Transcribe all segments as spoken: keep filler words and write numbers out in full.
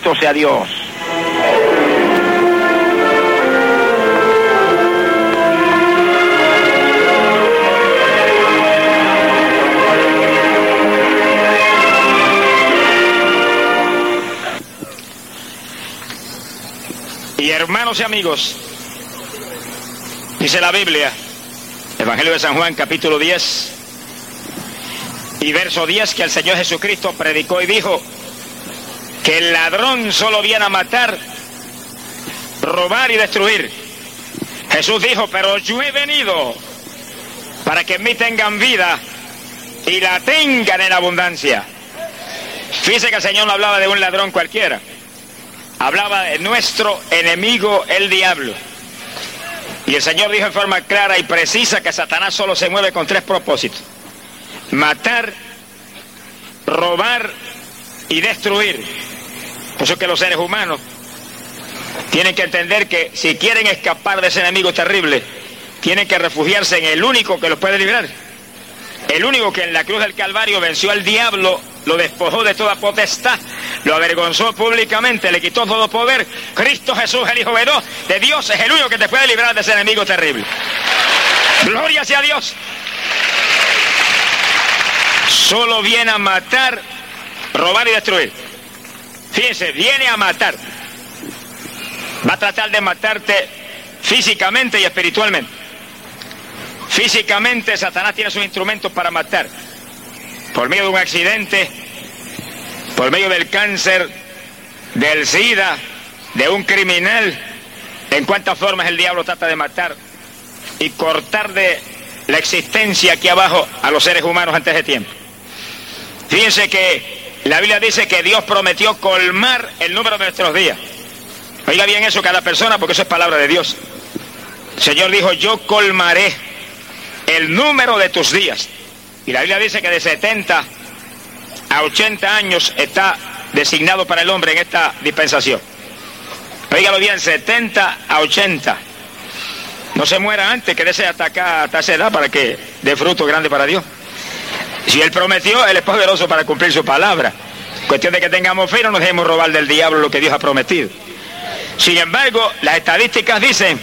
Bendito sea Dios. Y hermanos y amigos, dice la Biblia, Evangelio de San Juan, capítulo diez y verso diez, que el Señor Jesucristo predicó y dijo que el ladrón solo viene a matar, robar y destruir. Jesús dijo, pero yo he venido para que en mí tengan vida y la tengan en abundancia. Fíjese que el Señor no hablaba de un ladrón cualquiera. Hablaba de nuestro enemigo, el diablo. Y el Señor dijo en forma clara y precisa que Satanás solo se mueve con tres propósitos: matar, robar y destruir. Por eso es que los seres humanos tienen que entender que si quieren escapar de ese enemigo terrible, tienen que refugiarse en el único que los puede librar. El único que en la cruz del Calvario venció al diablo, lo despojó de toda potestad, lo avergonzó públicamente, le quitó todo poder. Cristo Jesús, el Hijo de Dios, es el único que te puede librar de ese enemigo terrible. Gloria sea a Dios. Solo viene a matar, robar y destruir. Fíjense, viene a matar. Va a tratar de matarte físicamente y espiritualmente. Físicamente, Satanás tiene sus instrumentos para matar. Por medio de un accidente, por medio del cáncer, del SIDA, de un criminal. En cuántas formas el diablo trata de matar y cortar de la existencia aquí abajo a los seres humanos antes de tiempo. Fíjense que la Biblia dice que Dios prometió colmar el número de nuestros días. Oiga bien eso cada persona, porque eso es palabra de Dios. El Señor dijo, yo colmaré el número de tus días. Y la Biblia dice que de setenta a ochenta años está designado para el hombre en esta dispensación. Oígalo bien, setenta a ochenta. No se muera antes, que desee hasta acá, hasta esa edad, para que dé fruto grande para Dios. Si Él prometió, Él es poderoso para cumplir su palabra. Cuestión de que tengamos fe y no nos dejemos robar del diablo lo que Dios ha prometido. Sin embargo, las estadísticas dicen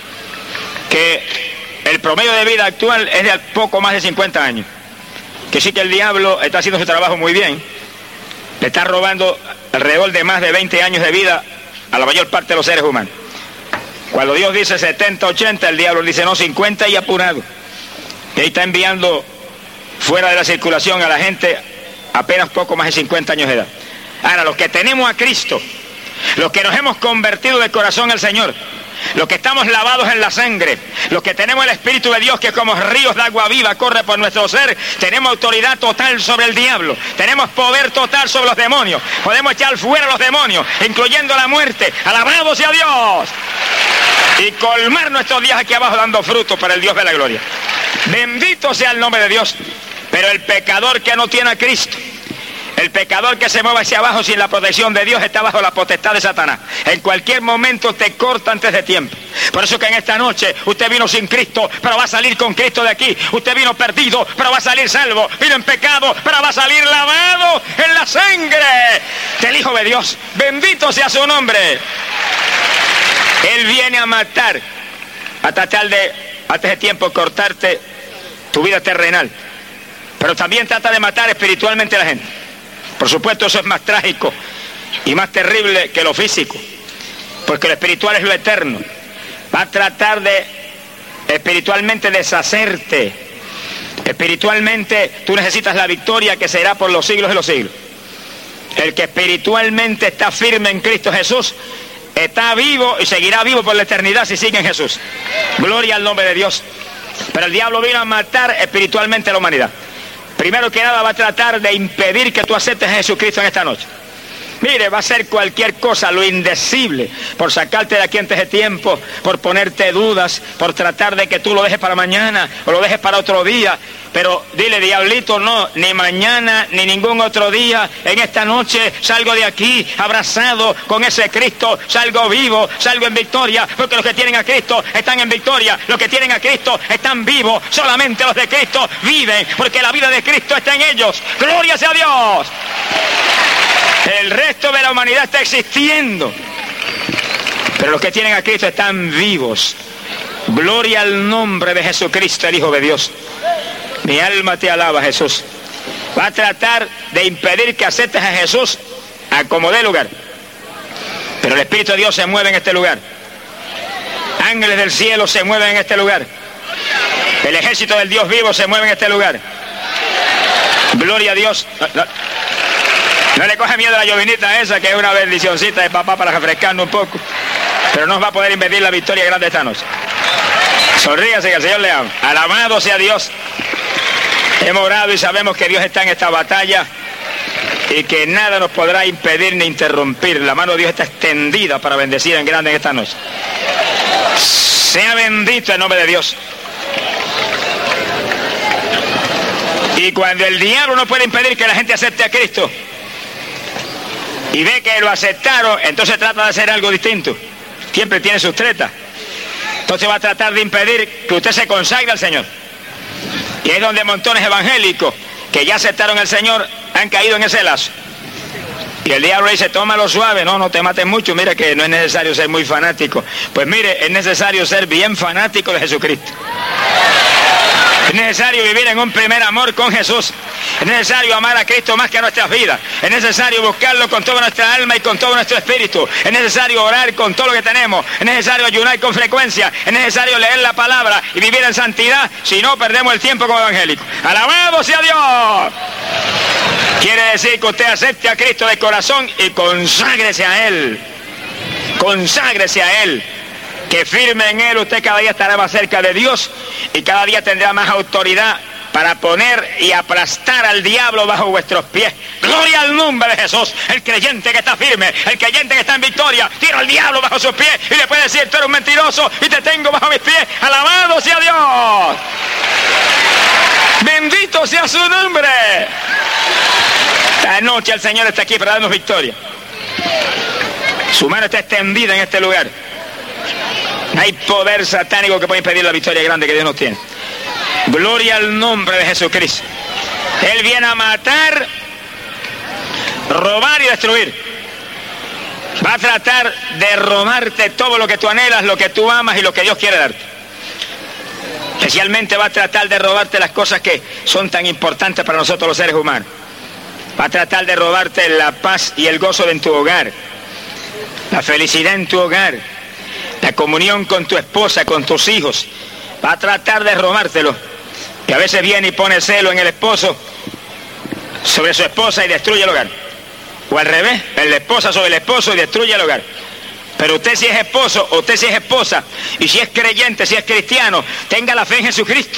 que el promedio de vida actual es de poco más de cincuenta años. Que sí que el diablo está haciendo su trabajo muy bien. Le está robando alrededor de más de veinte años de vida a la mayor parte de los seres humanos. Cuando Dios dice setenta, ochenta, el diablo dice no, cincuenta y apurado. Y ahí está enviando fuera de la circulación a la gente apenas poco más de cincuenta años de edad. Ahora, los que tenemos a Cristo, los que nos hemos convertido de corazón al Señor, los que estamos lavados en la sangre, los que tenemos el Espíritu de Dios que como ríos de agua viva corre por nuestro ser, tenemos autoridad total sobre el diablo, tenemos poder total sobre los demonios, podemos echar fuera a los demonios, incluyendo la muerte. Alabado sea Dios. Y colmar nuestros días aquí abajo dando fruto para el Dios de la gloria. Bendito sea el nombre de Dios. Pero el pecador que no tiene a Cristo, el pecador que se mueve hacia abajo sin la protección de Dios, está bajo la potestad de Satanás. En cualquier momento te corta antes de tiempo. Por eso que en esta noche usted vino sin Cristo, pero va a salir con Cristo de aquí. Usted vino perdido, pero va a salir salvo. Vino en pecado, pero va a salir lavado en la sangre del Hijo de Dios. Bendito sea su nombre. Él viene a matar, a tratar de, antes de tiempo, cortarte tu vida terrenal. Pero también trata de matar espiritualmente a la gente. Por supuesto, eso es más trágico y más terrible que lo físico, porque lo espiritual es lo eterno. Va a tratar de espiritualmente deshacerte. Espiritualmente tú necesitas la victoria que será por los siglos de los siglos. El que espiritualmente está firme en Cristo Jesús está vivo y seguirá vivo por la eternidad si sigue en Jesús. Gloria al nombre de Dios. Pero el diablo vino a matar espiritualmente a la humanidad. Primero que nada va a tratar de impedir que tú aceptes a Jesucristo en esta noche. Mire, va a hacer cualquier cosa, lo indecible, por sacarte de aquí antes de tiempo, por ponerte dudas, por tratar de que tú lo dejes para mañana o lo dejes para otro día. Pero dile, diablito, no, ni mañana ni ningún otro día. En esta noche salgo de aquí abrazado con ese Cristo, salgo vivo, salgo en victoria, porque los que tienen a Cristo están en victoria, los que tienen a Cristo están vivos. Solamente los de Cristo viven, porque la vida de Cristo está en ellos. ¡Gloria sea a Dios! El resto de la humanidad está existiendo. Pero los que tienen a Cristo están vivos. Gloria al nombre de Jesucristo, el Hijo de Dios. Mi alma te alaba, Jesús. Va a tratar de impedir que aceptes a Jesús a como dé lugar. Pero el Espíritu de Dios se mueve en este lugar. Ángeles del cielo se mueven en este lugar. El ejército del Dios vivo se mueve en este lugar. Gloria a Dios. No, no, no le coge miedo a la llovinita esa, que es una bendicioncita de papá para refrescarnos un poco. Pero no va a poder impedir la victoria grande esta noche. Sonríase, que el Señor le ama. Alabado sea Dios. Hemos orado y sabemos que Dios está en esta batalla y que nada nos podrá impedir ni interrumpir. La mano de Dios está extendida para bendecir en grande en esta noche. Sea bendito el nombre de Dios. Y cuando el diablo no puede impedir que la gente acepte a Cristo y ve que lo aceptaron, entonces trata de hacer algo distinto. Siempre tiene sus tretas. Entonces va a tratar de impedir que usted se consagre al Señor. Y es donde montones evangélicos que ya aceptaron al Señor han caído en ese lazo. Y el diablo dice, tómalo suave, no, no te mates mucho, mira que no es necesario ser muy fanático. Pues mire, es necesario ser bien fanático de Jesucristo. Es necesario vivir en un primer amor con Jesús. Es necesario amar a Cristo más que a nuestras vidas. Es necesario buscarlo con toda nuestra alma y con todo nuestro espíritu. Es necesario orar con todo lo que tenemos. Es necesario ayunar con frecuencia. Es necesario leer la palabra y vivir en santidad. Si no, perdemos el tiempo como evangélicos. ¡Alabado sea Dios! Quiere decir que usted acepte a Cristo de corazón y conságrese a Él. Conságrese a Él. Que firme en Él, usted cada día estará más cerca de Dios y cada día tendrá más autoridad para poner y aplastar al diablo bajo vuestros pies. Gloria al nombre de Jesús. El creyente que está firme, el creyente que está en victoria, tira al diablo bajo sus pies y le puede decir, tú eres un mentiroso y te tengo bajo mis pies. Alabado sea Dios. Bendito sea su nombre. Esta noche el Señor está aquí para darnos victoria. Su mano está extendida en este lugar. Hay poder satánico que puede impedir la victoria grande que Dios nos tiene. Gloria al nombre de Jesucristo. Él viene a matar, robar y destruir. Va a tratar de robarte todo lo que tú anhelas, lo que tú amas y lo que Dios quiere darte. Especialmente va a tratar de robarte las cosas que son tan importantes para nosotros los seres humanos. Va a tratar de robarte la paz y el gozo en tu hogar, la felicidad en tu hogar, la comunión con tu esposa, con tus hijos. Va a tratar de robártelo. Y a veces viene y pone celo en el esposo sobre su esposa y destruye el hogar. O al revés, la esposa sobre el esposo y destruye el hogar. Pero usted si es esposo, usted si es esposa, y si es creyente, si es cristiano, tenga la fe en Jesucristo.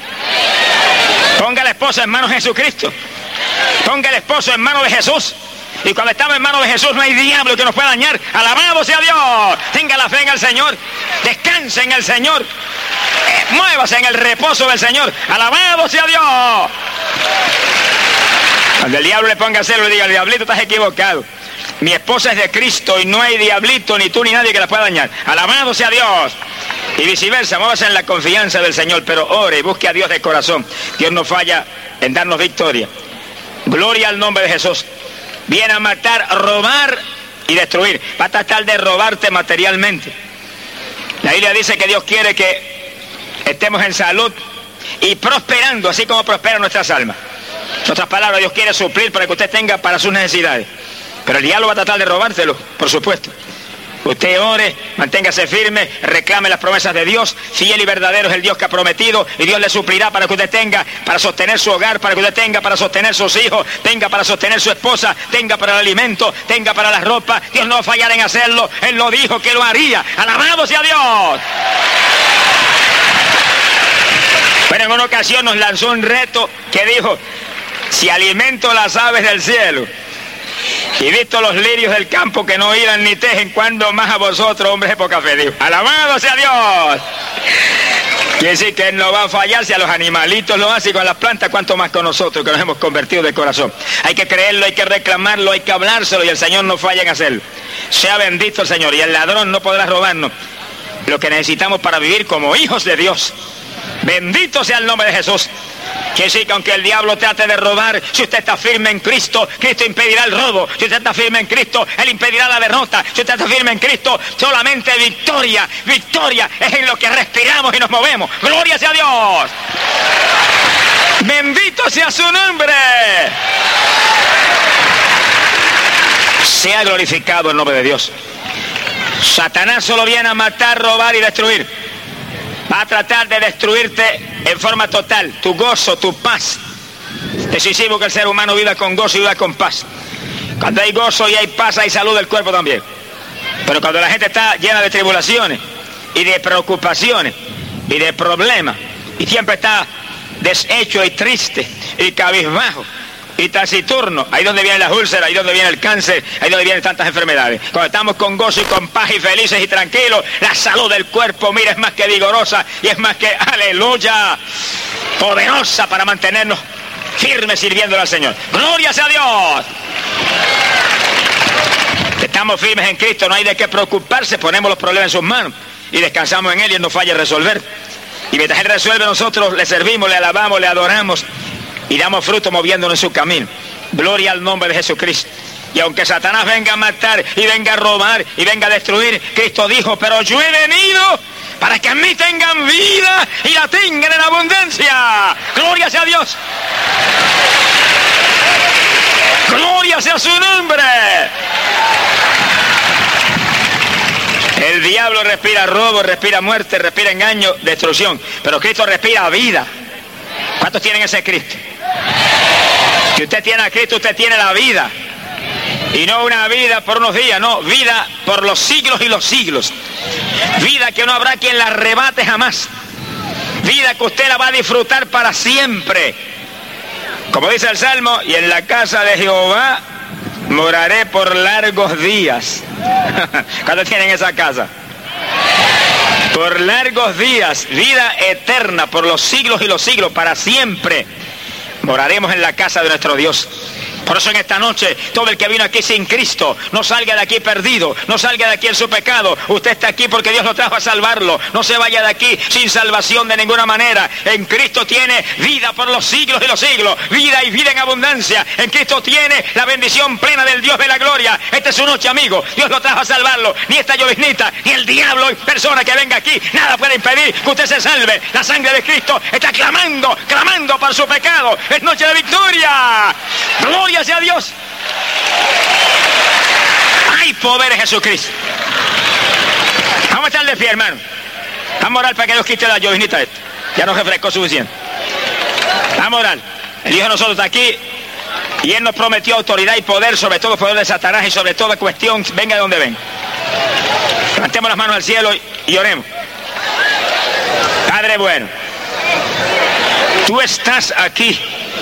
Ponga a la esposa en manos de Jesucristo. Ponga el esposo en manos de Jesús. Y cuando estamos en manos de Jesús no hay diablo que nos pueda dañar. Alabado sea Dios. Tenga la fe en el Señor. Descanse en el Señor. Eh, muévase en el reposo del Señor. Alabado sea Dios. Cuando el diablo le ponga celo, le diga, el diablito, estás equivocado. Mi esposa es de Cristo y no hay diablito, ni tú ni nadie que la pueda dañar. Alabado sea Dios. Y viceversa, muévase en la confianza del Señor, pero ore y busque a Dios de corazón. Dios no falla en darnos victoria. Gloria al nombre de Jesús. Viene a matar, robar y destruir. Va a tratar de robarte materialmente. La Biblia dice que Dios quiere que estemos en salud y prosperando, así como prosperan nuestras almas. En otras palabras, Dios quiere suplir para que usted tenga para sus necesidades. Pero el diablo va a tratar de robártelo, por supuesto. Usted ore, manténgase firme, reclame las promesas de Dios. Fiel y verdadero es el Dios que ha prometido y Dios le suplirá para que usted tenga para sostener su hogar, para que usted tenga para sostener sus hijos, tenga para sostener su esposa, tenga para el alimento, tenga para la ropa. Dios no va a fallar en hacerlo. Él lo dijo que lo haría. ¡Alabado sea Dios! Pero en una ocasión nos lanzó un reto que dijo, si alimento las aves del cielo y visto los lirios del campo que no hilan ni tejen, cuando más a vosotros, hombres de poca fe. Dios. ¡Alabado sea Dios! Quiere decir que Él no va a fallar. Si a los animalitos lo hace y con las plantas, cuanto más con nosotros que nos hemos convertido de corazón. Hay que creerlo, hay que reclamarlo, hay que hablárselo y el Señor no falla en hacerlo. Sea bendito el Señor y el ladrón no podrá robarnos lo que necesitamos para vivir como hijos de Dios. Bendito sea el nombre de Jesús. Quiere decir que aunque el diablo trate de robar, si usted está firme en Cristo, Cristo impedirá el robo. Si usted está firme en Cristo, Él impedirá la derrota. Si usted está firme en Cristo, solamente victoria, victoria es en lo que respiramos y nos movemos. ¡Gloria sea a Dios! ¡Bendito sea su nombre! Sea glorificado el nombre de Dios. Satanás solo viene a matar, robar y destruir. Va a tratar de destruirte en forma total, tu gozo, tu paz. Es decisivo que el ser humano viva con gozo y viva con paz. Cuando hay gozo y hay paz, hay salud del cuerpo también. Pero cuando la gente está llena de tribulaciones y de preocupaciones y de problemas, y siempre está deshecho y triste y cabizbajo y taciturno, ahí donde vienen las úlceras, ahí donde viene el cáncer, ahí donde vienen tantas enfermedades. Cuando estamos con gozo y con paz y felices y tranquilos, la salud del cuerpo, mira, es más que vigorosa y es más que, aleluya, poderosa para mantenernos firmes sirviéndole al Señor. ¡Gloria sea a Dios! Estamos firmes en Cristo, no hay de qué preocuparse, ponemos los problemas en sus manos y descansamos en Él y Él nos falla a resolver. Y mientras Él resuelve, nosotros le servimos, le alabamos, le adoramos y damos fruto moviéndonos en su camino. Gloria al nombre de Jesucristo. Y aunque Satanás venga a matar y venga a robar y venga a destruir, Cristo dijo, pero yo he venido para que en mí tengan vida y la tengan en abundancia. Gloria sea a Dios. Gloria sea su nombre. El diablo respira robo, respira muerte, respira engaño, destrucción. Pero Cristo respira vida. ¿Cuántos tienen ese Cristo? Si usted tiene a Cristo, usted tiene la vida. Y no una vida por unos días, no, vida por los siglos y los siglos. Vida que no habrá quien la arrebate jamás. Vida que usted la va a disfrutar para siempre. Como dice el Salmo, y en la casa de Jehová moraré por largos días. ¿Cuántos tienen esa casa? Por largos días, vida eterna, por los siglos y los siglos, para siempre. Moraremos en la casa de nuestro Dios. Por eso en esta noche, todo el que vino aquí sin Cristo, no salga de aquí perdido, no salga de aquí en su pecado. Usted está aquí porque Dios lo trajo a salvarlo. No se vaya de aquí sin salvación de ninguna manera. En Cristo tiene vida por los siglos y los siglos, vida y vida en abundancia. En Cristo tiene la bendición plena del Dios de la gloria. Esta es su noche, amigo. Dios lo trajo a salvarlo. Ni esta lloviznita, ni el diablo y persona que venga aquí, nada puede impedir que usted se salve. La sangre de Cristo está clamando, clamando por su pecado. Es noche de victoria. Gloria sea a Dios. Hay poder en Jesucristo. Vamos a estar de pie, hermano. Vamos a orar para que Dios quite la lloviznita esta. Ya nos refrescó suficiente. Vamos a orar. El Hijo de nosotros está aquí y Él nos prometió autoridad y poder sobre todo el poder de Satanás y sobre toda cuestión, venga de donde venga. Levantemos las manos al cielo y, y oremos. Padre bueno, tú estás aquí.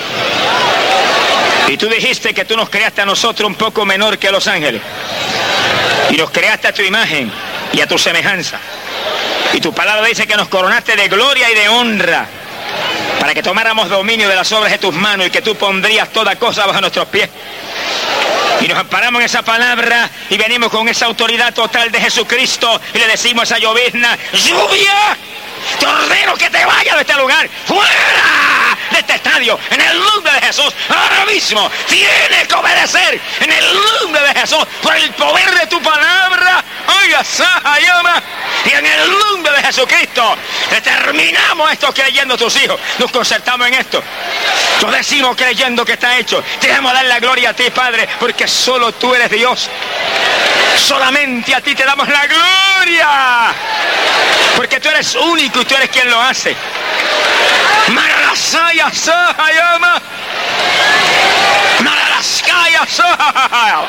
Y tú dijiste que tú nos creaste a nosotros un poco menor que los ángeles. Y nos creaste a tu imagen y a tu semejanza. Y tu palabra dice que nos coronaste de gloria y de honra, para que tomáramos dominio de las obras de tus manos y que tú pondrías toda cosa bajo nuestros pies. Y nos amparamos en esa palabra y venimos con esa autoridad total de Jesucristo y le decimos a esa llovizna, lluvia, te ordeno que te vayas de este lugar, fuera de este estadio, en el nombre de Jesús, ahora mismo, tienes que obedecer, en el nombre de Jesús, por el poder de tu palabra, oiga, Sahayama, y en el nombre de Jesucristo, determinamos esto creyendo tus hijos, nos concertamos en esto, lo decimos creyendo que está hecho, te vamos a dar la gloria a ti, Padre, porque solo tú eres Dios, solamente a ti te damos la gloria, porque tú eres único y tú eres quien lo hace. Maralasaya Sahayama, Maralaskaya Sahayama,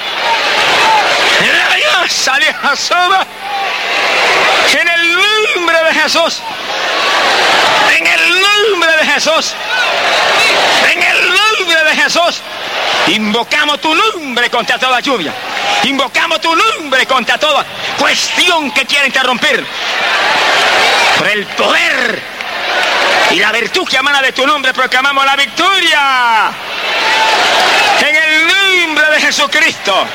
en el nombre de Jesús, en el nombre de Jesús, en el nombre de Jesús, invocamos tu nombre contra toda lluvia, invocamos tu nombre contra toda cuestión que quiera interrumpir, por el poder y la virtud que emana de tu nombre proclamamos la victoria en el nombre de Jesucristo.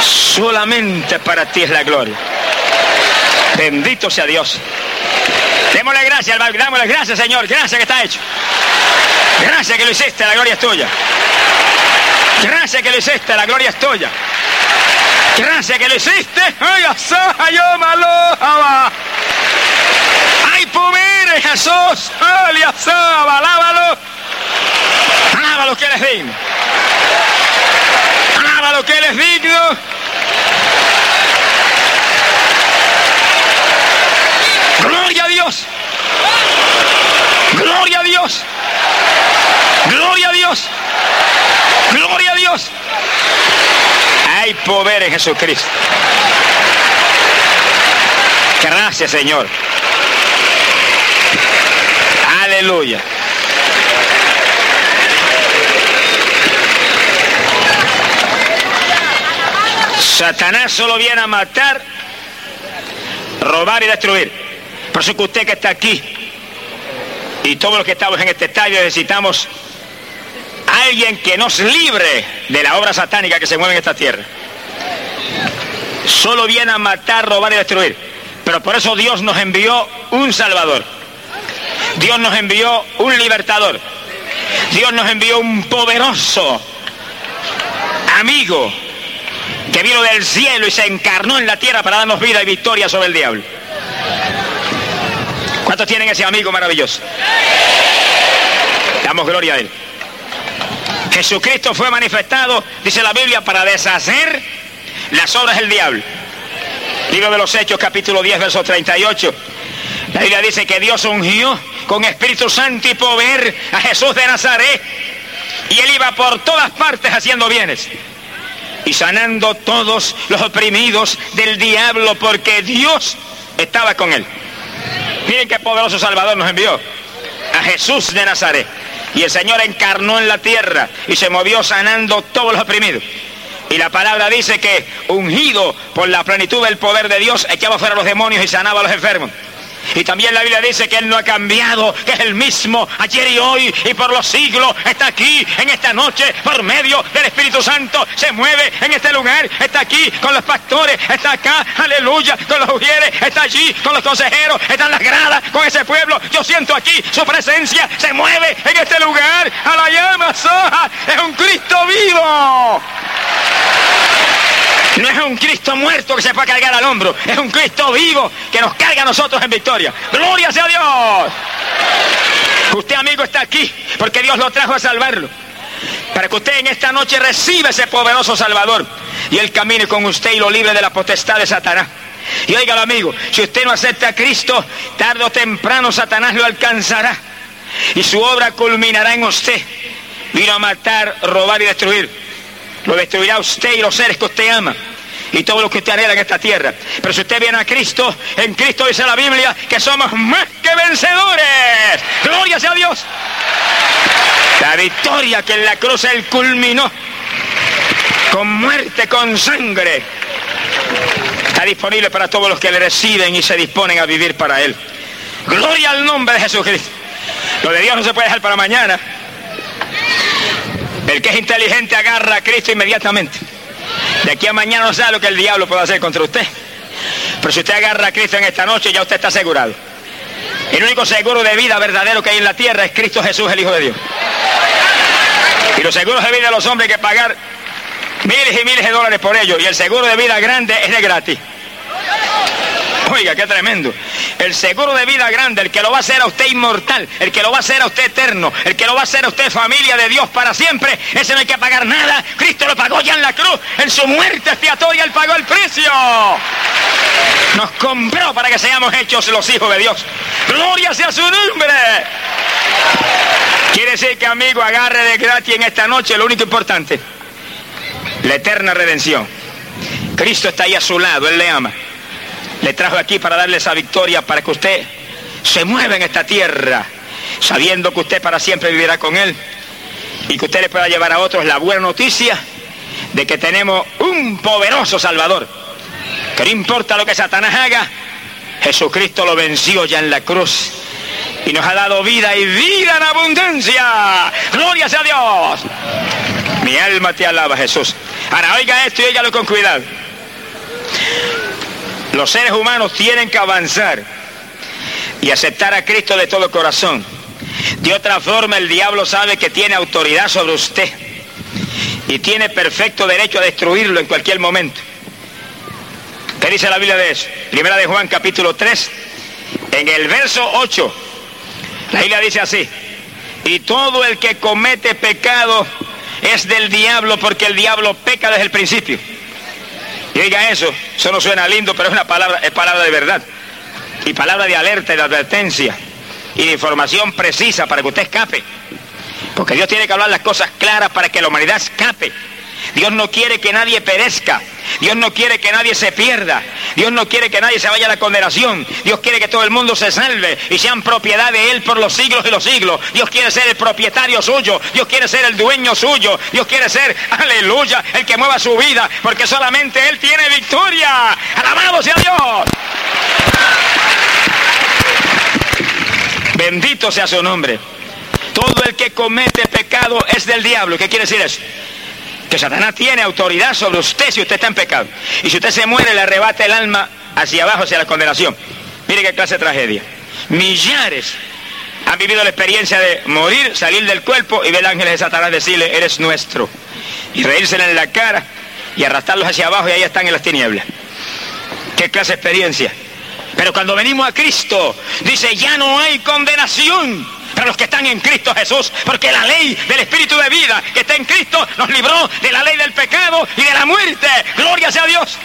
Solamente para ti es la gloria. Bendito sea Dios. Démosle gracias, hermano, démosle gracias, Señor. Gracias que está hecho. Gracias que lo hiciste, la gloria es tuya. Gracias que lo hiciste, la gloria es tuya. Gracias que lo hiciste. Ay, yo malo. Ay, pobre Jesús. Ay, alábalo. Alábalo que Él es digno. Alábalo que Él es digno. Gloria a Dios. Gloria a Dios. Gloria a Dios. Gloria a Dios. Hay poder en Jesucristo. Gracias, Señor. Aleluya. Satanás solo viene a matar, robar y destruir. Por eso que usted que está aquí y todos los que estamos en este estadio necesitamos a alguien que nos libre de la obra satánica que se mueve en esta tierra. Solo viene a matar, robar y destruir. Pero por eso Dios nos envió un Salvador. Dios nos envió un libertador. Dios nos envió un poderoso amigo que vino del cielo y se encarnó en la tierra para darnos vida y victoria sobre el diablo. ¿Cuántos tienen ese amigo maravilloso? Damos gloria a Él. Jesucristo fue manifestado, dice la Biblia, para deshacer las obras del diablo. Libro de los Hechos, capítulo diez, verso treinta y ocho. La Biblia dice que Dios ungió con Espíritu Santo y poder a Jesús de Nazaret, y Él iba por todas partes haciendo bienes y sanando todos los oprimidos del diablo, porque Dios estaba con Él. Miren qué poderoso Salvador nos envió, a Jesús de Nazaret. Y el Señor encarnó en la tierra y se movió sanando todos los oprimidos. Y la palabra dice que, ungido por la plenitud del poder de Dios, echaba fuera a los demonios y sanaba a los enfermos. Y también la Biblia dice que Él no ha cambiado, que es el mismo ayer y hoy y por los siglos. Está aquí en esta noche por medio del Espíritu Santo. Se mueve en este lugar. Está aquí con los pastores. Está acá, aleluya, con los ujieres. Está allí con los consejeros. Está en las gradas con ese pueblo. Yo siento aquí su presencia. Se mueve en este lugar. A la llama soja. Es un Cristo vivo. No es un Cristo muerto que se puede cargar al hombro. Es un Cristo vivo que nos carga a nosotros en victoria. ¡Gloria sea a Dios! Usted, amigo, está aquí porque Dios lo trajo a salvarlo. Para que usted en esta noche reciba ese poderoso Salvador y Él camine con usted y lo libre de la potestad de Satanás. Y óigalo, amigo, si usted no acepta a Cristo, tarde o temprano Satanás lo alcanzará y su obra culminará en usted. Vino a matar, robar y destruir. Lo destruirá usted y los seres que usted ama y todo lo que usted anhela en esta tierra. Pero si usted viene a Cristo, en Cristo dice la Biblia que somos más que vencedores. ¡Gloria sea a Dios! La victoria que en la cruz Él culminó con muerte, con sangre, está disponible para todos los que le reciben y se disponen a vivir para Él. ¡Gloria al nombre de Jesucristo! Lo de Dios no se puede dejar para mañana. El que es inteligente agarra a Cristo inmediatamente. De aquí a mañana no sabe lo que el diablo puede hacer contra usted. Pero si usted agarra a Cristo en esta noche, ya usted está asegurado. El único seguro de vida verdadero que hay en la tierra es Cristo Jesús, el Hijo de Dios. Y los seguros de vida de los hombres hay que pagar miles y miles de dólares por ellos. Y el seguro de vida grande es de gratis. Oiga, qué tremendo. El seguro de vida grande, el que lo va a hacer a usted inmortal, el que lo va a hacer a usted eterno, el que lo va a hacer a usted familia de Dios para siempre, ese no hay que pagar nada. Cristo lo pagó ya en la cruz, en su muerte expiatoria Él pagó el precio. Nos compró para que seamos hechos los hijos de Dios. ¡Gloria sea su nombre! Quiere decir que, amigo, agarre de gratis en esta noche lo único importante: la eterna redención. Cristo está ahí a su lado, Él le ama. Le trajo aquí para darle esa victoria, para que usted se mueva en esta tierra, sabiendo que usted para siempre vivirá con Él y que usted le pueda llevar a otros la buena noticia de que tenemos un poderoso Salvador, que no importa lo que Satanás haga, Jesucristo lo venció ya en la cruz y nos ha dado vida y vida en abundancia. ¡Gloria sea a Dios! Mi alma te alaba, Jesús. Ahora oiga esto y óigalo con cuidado. Los seres humanos tienen que avanzar y aceptar a Cristo de todo corazón. De otra forma, el diablo sabe que tiene autoridad sobre usted y tiene perfecto derecho a destruirlo en cualquier momento. ¿Qué dice la Biblia de eso? Primera de Juan, capítulo tres, en el verso ocho, la Biblia dice así: y todo el que comete pecado es del diablo, porque el diablo peca desde el principio. Y oiga eso, eso no suena lindo, pero es una palabra, es palabra de verdad, y palabra de alerta y de advertencia, y de información precisa para que usted escape. Porque Dios tiene que hablar las cosas claras para que la humanidad escape. Dios no quiere que nadie perezca. Dios no quiere que nadie se pierda. Dios no quiere que nadie se vaya a la condenación. Dios quiere que todo el mundo se salve y sean propiedad de Él por los siglos de los siglos. Dios quiere ser el propietario suyo. Dios quiere ser el dueño suyo. Dios quiere ser, aleluya, el que mueva su vida, porque solamente Él tiene victoria. ¡Alabado sea Dios! Bendito sea su nombre. Todo el que comete pecado es del diablo. ¿Qué quiere decir eso? Que Satanás tiene autoridad sobre usted si usted está en pecado. Y si usted se muere, le arrebata el alma hacia abajo, hacia la condenación. Mire qué clase de tragedia. Millares han vivido la experiencia de morir, salir del cuerpo y ver ángeles de Satanás decirle: eres nuestro. Y reírsele en la cara y arrastrarlos hacia abajo, y ahí están en las tinieblas. Qué clase de experiencia. Pero cuando venimos a Cristo, dice: ya no hay condenación para los que están en Cristo Jesús, porque la ley del Espíritu de vida que está en Cristo nos libró de la ley del pecado y de la muerte. ¡Gloria sea a Dios!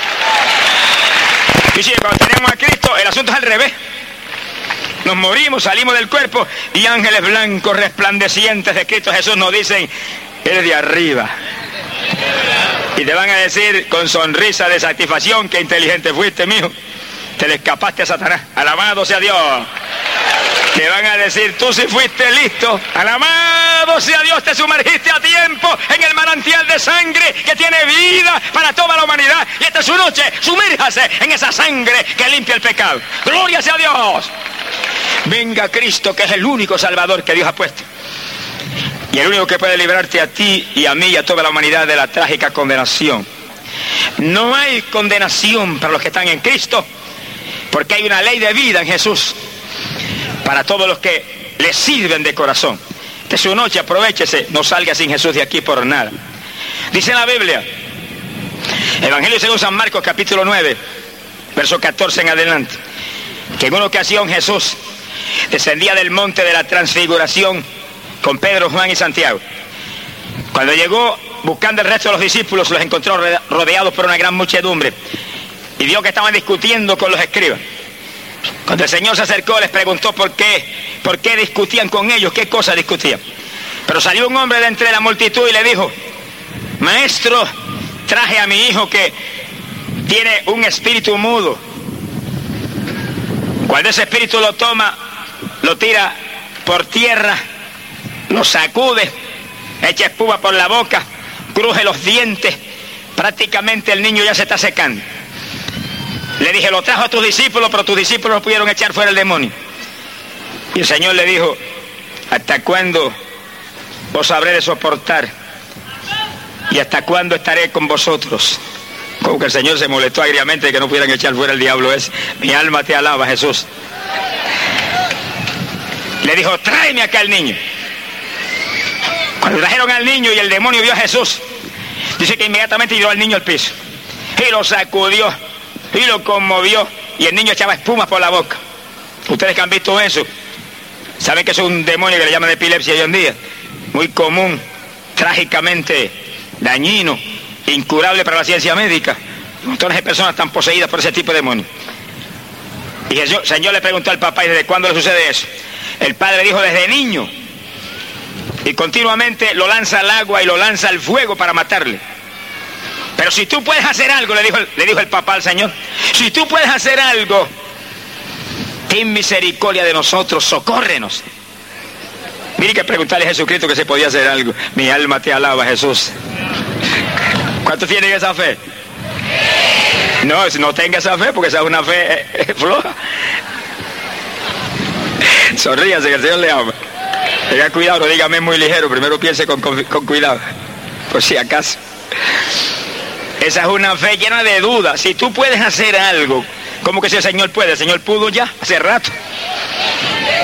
Y si cuando tenemos a Cristo, el asunto es al revés. Nos morimos, salimos del cuerpo, y ángeles blancos resplandecientes de Cristo Jesús nos dicen: eres de arriba. Y te van a decir con sonrisa de satisfacción: qué inteligente fuiste, mijo. Te le escapaste a Satanás. Alabado sea Dios. Te van a decir: tú sí fuiste listo. Alabado sea Dios, te sumergiste a tiempo en el manantial de sangre que tiene vida para toda la humanidad. Y esta es su noche, sumérjase en esa sangre que limpia el pecado. Gloria sea a Dios. Venga Cristo, que es el único Salvador que Dios ha puesto, y el único que puede librarte a ti y a mí y a toda la humanidad de la trágica condenación. No hay condenación para los que están en Cristo, porque hay una ley de vida en Jesús para todos los que le sirven de corazón. De su noche, aprovéchese, no salga sin Jesús de aquí por nada. Dice la Biblia, Evangelio según San Marcos, capítulo nueve, verso catorce en adelante, que en una ocasión Jesús descendía del monte de la Transfiguración con Pedro, Juan y Santiago. Cuando llegó buscando el resto de los discípulos, los encontró rodeados por una gran muchedumbre y vio que estaban discutiendo con los escribas. Cuando el Señor se acercó, les preguntó por qué, por qué discutían con ellos, qué cosa discutían. Pero salió un hombre de entre la multitud y le dijo: maestro, traje a mi hijo que tiene un espíritu mudo. Cuando ese espíritu lo toma, lo tira por tierra, lo sacude, echa espuma por la boca, cruje los dientes, prácticamente el niño ya se está secando. Le dije: lo trajo a tus discípulos, pero tus discípulos no pudieron echar fuera el demonio. Y el Señor le dijo: ¿hasta cuándo os habré de soportar? ¿Y hasta cuándo estaré con vosotros? Como que el Señor se molestó agriamente de que no pudieran echar fuera el diablo ese. Mi alma te alaba, Jesús. Le dijo: tráeme acá al niño. Cuando trajeron al niño y el demonio vio a Jesús, dice que inmediatamente tiró al niño al piso y lo sacudió y lo conmovió, y el niño echaba espuma por la boca. Ustedes que han visto eso saben que es un demonio que le llaman epilepsia hoy en día, muy común, trágicamente dañino, incurable para la ciencia médica. Montones de personas están poseídas por ese tipo de demonio. Y el Señor le preguntó al papá: ¿y desde cuándo le sucede eso? El padre dijo: desde niño, y continuamente lo lanza al agua y lo lanza al fuego para matarle. Pero si tú puedes hacer algo, le dijo, le dijo el papá al Señor, si tú puedes hacer algo, ten misericordia de nosotros, socórrenos. Mire que preguntarle a Jesucristo que se podía hacer algo. Mi alma te alaba, Jesús. ¿Cuántos tienen esa fe? No, si no tenga esa fe, porque esa es una fe eh, eh, floja. Sonríase, que el Señor le ama. Tenga cuidado, no dígame muy ligero, primero piense con, con, con cuidado, por si acaso. Esa es una fe llena de dudas. Si tú puedes hacer algo, ¿cómo que si el Señor puede? El Señor pudo ya, hace rato.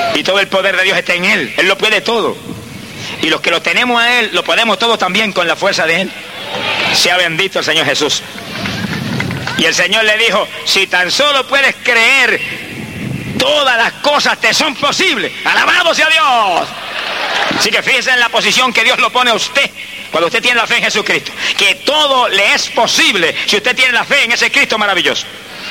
Y todo el poder de Dios está en Él. Él lo puede todo. Y los que lo tenemos a Él, lo podemos todo también con la fuerza de Él. Sea bendito el Señor Jesús. Y el Señor le dijo, si tan solo puedes creer, todas las cosas te son posibles. ¡Alabado sea Dios! Así que fíjese en la posición que Dios lo pone a usted cuando usted tiene la fe en Jesucristo. Que todo le es posible si usted tiene la fe en ese Cristo maravilloso.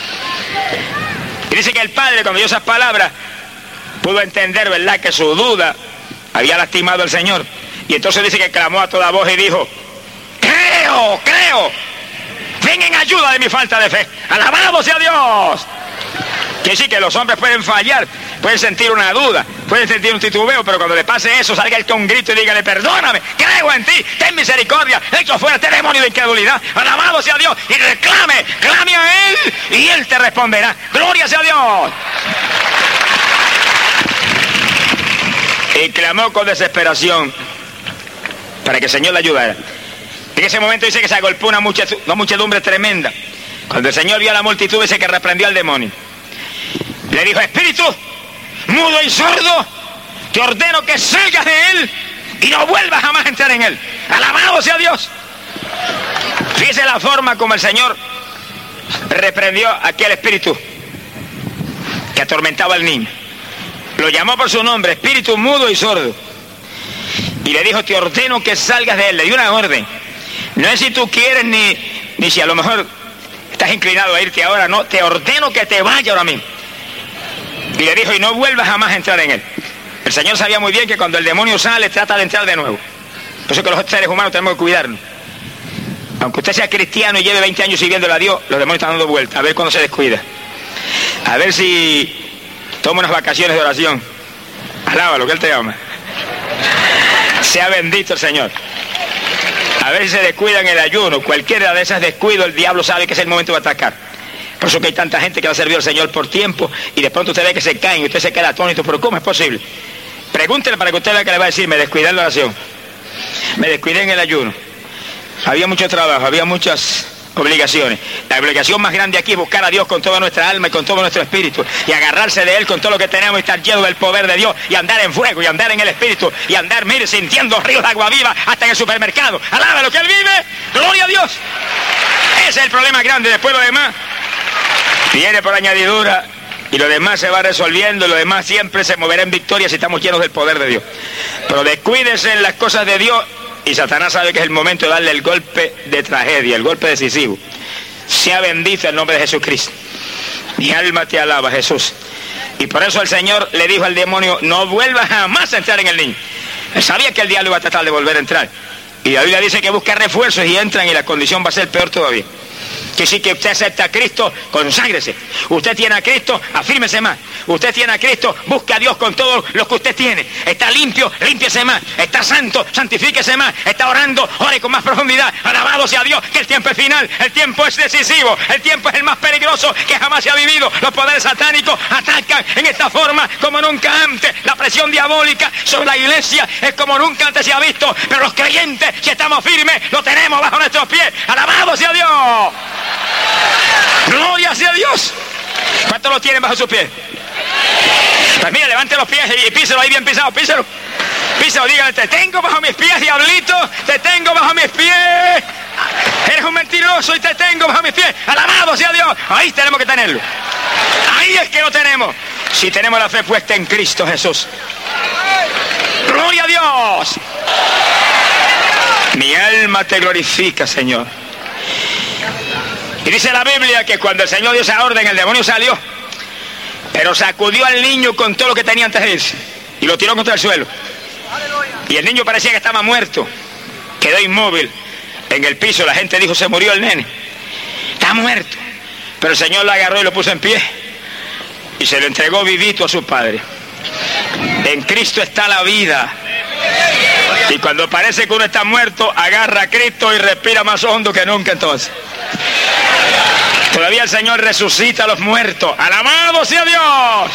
Y dice que el Padre, cuando oyó esas palabras, pudo entender, ¿verdad?, que su duda había lastimado al Señor. Y entonces dice que clamó a toda voz y dijo, creo, creo, ven en ayuda de mi falta de fe. ¡Alabado sea Dios! Que sí, que los hombres pueden fallar, pueden sentir una duda, pueden sentir un titubeo, pero cuando le pase eso, salga él con un grito y dígale, perdóname, creo en ti, ten misericordia, echo fuera este demonio de incredulidad, alabado sea Dios, y reclame, clame a Él, y Él te responderá, gloria sea Dios. Y clamó con desesperación para que el Señor le ayudara. En ese momento dice que se agolpó una muchedumbre, una muchedumbre tremenda. Cuando el Señor vio a la multitud, dice que reprendió al demonio. Le dijo, espíritu mudo y sordo, te ordeno que salgas de él y no vuelvas jamás a entrar en él. Alabado sea Dios. Fíjese la forma como el Señor reprendió a aquel espíritu que atormentaba al niño. Lo llamó por su nombre, espíritu mudo y sordo. Y le dijo, te ordeno que salgas de él. Le dio una orden. No es si tú quieres ni, ni si a lo mejor estás inclinado a irte ahora. No, te ordeno que te vayas ahora mismo. Y le dijo, y no vuelvas jamás a entrar en él. El Señor sabía muy bien que cuando el demonio sale, trata de entrar de nuevo. Por eso que los seres humanos tenemos que cuidarnos. Aunque usted sea cristiano y lleve veinte años sirviéndole a Dios, los demonios están dando vueltas, a ver cuándo se descuida. A ver si toma unas vacaciones de oración. Alábalo, que Él te ama. Sea bendito el Señor. A ver si se descuida en el ayuno. Cualquiera de esas descuidos, el diablo sabe que es el momento de atacar. Por eso que hay tanta gente que va a servir al Señor por tiempo y de pronto usted ve que se caen y usted se queda atónito. Pero ¿cómo es posible? Pregúntele para que usted vea que le va a decir, me descuidé en la oración, me descuidé en el ayuno. Había mucho trabajo, había muchas obligaciones. La obligación más grande aquí es buscar a Dios con toda nuestra alma y con todo nuestro espíritu y agarrarse de Él con todo lo que tenemos y estar lleno del poder de Dios y andar en fuego y andar en el espíritu y andar, mire, sintiendo ríos de agua viva hasta en el supermercado. Alaba lo que Él vive, gloria a Dios. Ese es el problema grande. Después lo demás viene por añadidura y lo demás se va resolviendo y lo demás siempre se moverá en victoria si estamos llenos del poder de Dios. Pero descuídese en las cosas de Dios y Satanás sabe que es el momento de darle el golpe de tragedia, el golpe decisivo. Sea bendito el nombre de Jesucristo. Mi alma te alaba, Jesús. Y por eso el Señor le dijo al demonio, no vuelvas jamás a entrar en el niño. Él sabía que el diablo iba a tratar de volver a entrar. Y la Biblia dice que busca refuerzos y entran y la condición va a ser peor todavía. Que sí, que usted acepta a Cristo, conságrese. Usted tiene a Cristo, afírmese más. Usted tiene a Cristo, busque a Dios con todo lo que usted tiene. Está limpio, límpiese más. Está santo, santifíquese más. Está orando, ore con más profundidad. Alabado sea Dios, que el tiempo es final, el tiempo es decisivo, el tiempo es el más peligroso que jamás se ha vivido. Los poderes satánicos atacan en esta forma como nunca antes. La presión diabólica sobre la iglesia es como nunca antes se ha visto. Pero los creyentes, si estamos firmes, lo tenemos bajo nuestros pies. Alabado sea Dios. Gloria sea Dios. ¿Cuántos lo tienen bajo sus pies? Pues mire, levante los pies y píselo ahí bien pisado, píselo. Píselo, dígale, te tengo bajo mis pies, diablito, te tengo bajo mis pies. Eres un mentiroso y te tengo bajo mis pies. Alabado sea Dios. Ahí tenemos que tenerlo. Ahí es que lo tenemos. Si tenemos la fe puesta en Cristo Jesús. Gloria a Dios. Mi alma te glorifica, Señor. Y dice la Biblia que cuando el Señor dio esa orden, el demonio salió, pero sacudió al niño con todo lo que tenía antes de irse y lo tiró contra el suelo. Y el niño parecía que estaba muerto, quedó inmóvil en el piso. La gente dijo, se murió el nene, está muerto. Pero el Señor lo agarró y lo puso en pie y se lo entregó vivito a su padre. En Cristo está la vida. Y cuando parece que uno está muerto, agarra a Cristo y respira más hondo que nunca entonces. Todavía el Señor resucita a los muertos. ¡Alabado sea Dios!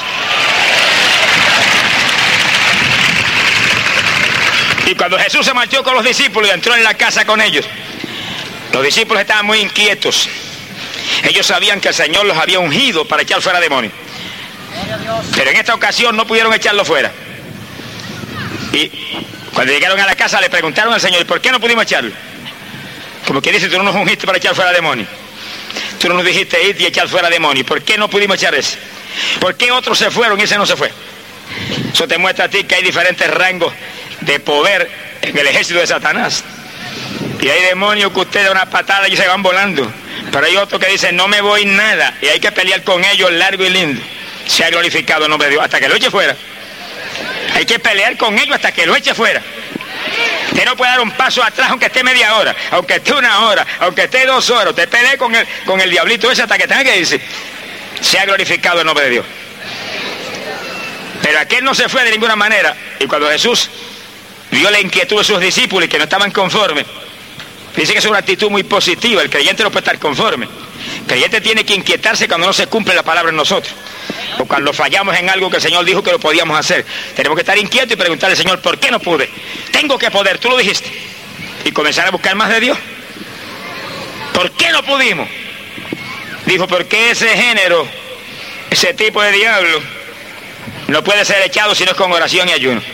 Y cuando Jesús se marchó con los discípulos y entró en la casa con ellos, los discípulos estaban muy inquietos. Ellos sabían que el Señor los había ungido para echar fuera demonios. Pero en esta ocasión no pudieron echarlo fuera. Y cuando llegaron a la casa le preguntaron al Señor, ¿por qué no pudimos echarlo? Como que dice, tú no nos ungiste para echar fuera demonios. Tú no nos dijiste ir y echar fuera demonios. ¿Por qué no pudimos echar ese? ¿Por qué otros se fueron y ese no se fue? Eso te muestra a ti que hay diferentes rangos de poder en el ejército de Satanás. Y hay demonios que usted da una patada y se van volando. Pero hay otros que dicen, no me voy nada. Y hay que pelear con ellos largo y lindo. Se ha glorificado el nombre de Dios hasta que lo eche fuera. Hay que pelear con ellos hasta que lo eche fuera. Usted no puede dar un paso atrás aunque esté media hora, aunque esté una hora, aunque esté dos horas. Usted pelee con el, con el diablito ese hasta que tenga que irse. Se ha glorificado el nombre de Dios. Pero aquel no se fue de ninguna manera. Y cuando Jesús vio la inquietud de sus discípulos y que no estaban conformes, dice que es una actitud muy positiva. El creyente no puede estar conforme. El creyente tiene que inquietarse cuando no se cumple la palabra en nosotros, o cuando fallamos en algo que el Señor dijo que lo podíamos hacer. Tenemos que estar inquietos y preguntarle al Señor, ¿por qué no pude? Tengo que poder, tú lo dijiste. Y comenzar a buscar más de Dios. ¿Por qué no pudimos? Dijo, porque ese género, ese tipo de diablo, no puede ser echado si no es con oración y ayuno.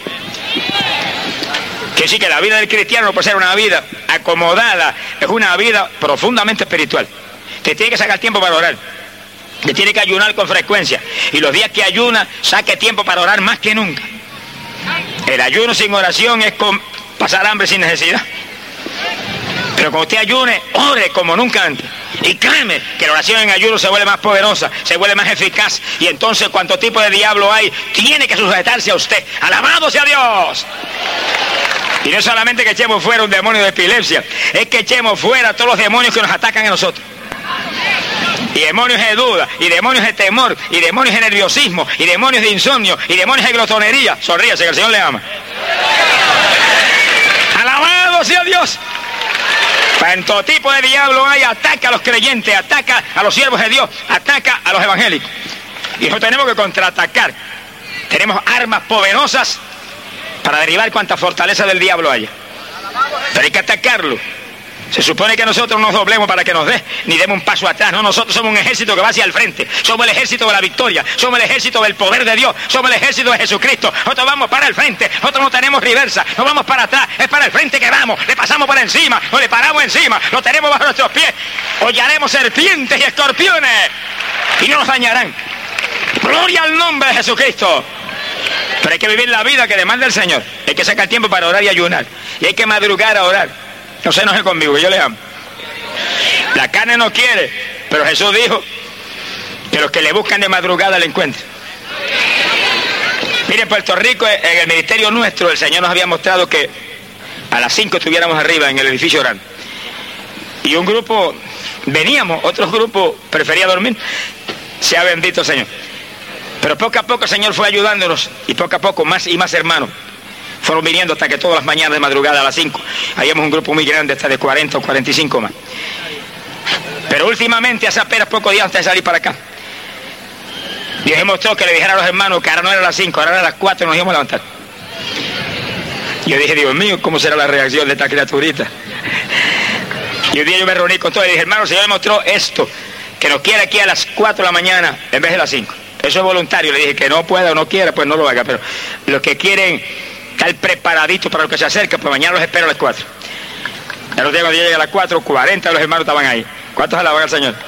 Que sí, que la vida del cristiano no puede ser una vida acomodada, es una vida profundamente espiritual. Te tiene que sacar tiempo para orar. Te tiene que ayunar con frecuencia. Y los días que ayuna, saque tiempo para orar más que nunca. El ayuno sin oración es con pasar hambre sin necesidad. Pero cuando usted ayune, ore como nunca antes. Y créeme que la oración en ayuno se vuelve más poderosa, se vuelve más eficaz. Y entonces, cuanto tipo de diablo hay, tiene que sujetarse a usted. ¡Alabado sea Dios! Y no solamente que echemos fuera un demonio de epilepsia, es que echemos fuera todos los demonios que nos atacan a nosotros. Y demonios de duda, y demonios de temor, y demonios de nerviosismo, y demonios de insomnio, y demonios de glotonería. Sonríase, que el Señor le ama. ¡Alabado sea Dios! Cuanto tipo de diablo hay, ataca a los creyentes, ataca a los siervos de Dios, ataca a los evangélicos. Y nosotros tenemos que contraatacar. Tenemos armas poderosas para derribar cuanta fortaleza del diablo haya. Pero hay que atacarlo. Se supone que nosotros no nos doblemos para que nos dé, ni demos un paso atrás. No, nosotros somos un ejército que va hacia el frente. Somos el ejército de la victoria. Somos el ejército del poder de Dios. Somos el ejército de Jesucristo. Nosotros vamos para el frente. Nosotros no tenemos reversa. No vamos para atrás. Es para el frente que vamos. Le pasamos por encima. O le paramos encima. Lo tenemos bajo nuestros pies. Hollaremos serpientes y escorpiones. Y no nos dañarán. Gloria al nombre de Jesucristo. Pero hay que vivir la vida que demanda el Señor. Hay que sacar tiempo para orar y ayunar. Y hay que madrugar a orar. No se enoje conmigo, que yo le amo. La carne no quiere, pero Jesús dijo que los que le buscan de madrugada le encuentran. Mire, en Puerto Rico, en el ministerio nuestro, el Señor nos había mostrado que a las cinco estuviéramos arriba en el edificio grande. Y un grupo, veníamos, otro grupo prefería dormir. Sea bendito el Señor. Pero poco a poco el Señor fue ayudándonos, y poco a poco más y más hermanos fueron viniendo hasta que todas las mañanas de madrugada a las cinco, habíamos un grupo muy grande, hasta de cuarenta o cuarenta y cinco más. Pero últimamente, hace apenas pocos días antes de salir para acá, Dios me mostró que le dijera a los hermanos que ahora no era las cinco, ahora era las cuatro y nos íbamos a levantar. Yo dije, Dios mío, ¿cómo será la reacción de esta criaturita? Y un día yo me reuní con todos y dije, hermano, el Señor me mostró esto, que nos quiere aquí a las cuatro de la mañana en vez de las cinco. Eso es voluntario. Le dije que no pueda o no quiera, pues no lo haga, pero los que quieren estar preparaditos para lo que se acerca, pues mañana los espero a las cuatro. Ya los días cuando yo llegué a las cuatro, cuarenta de los hermanos estaban ahí. ¿Cuántos alaban al Señor?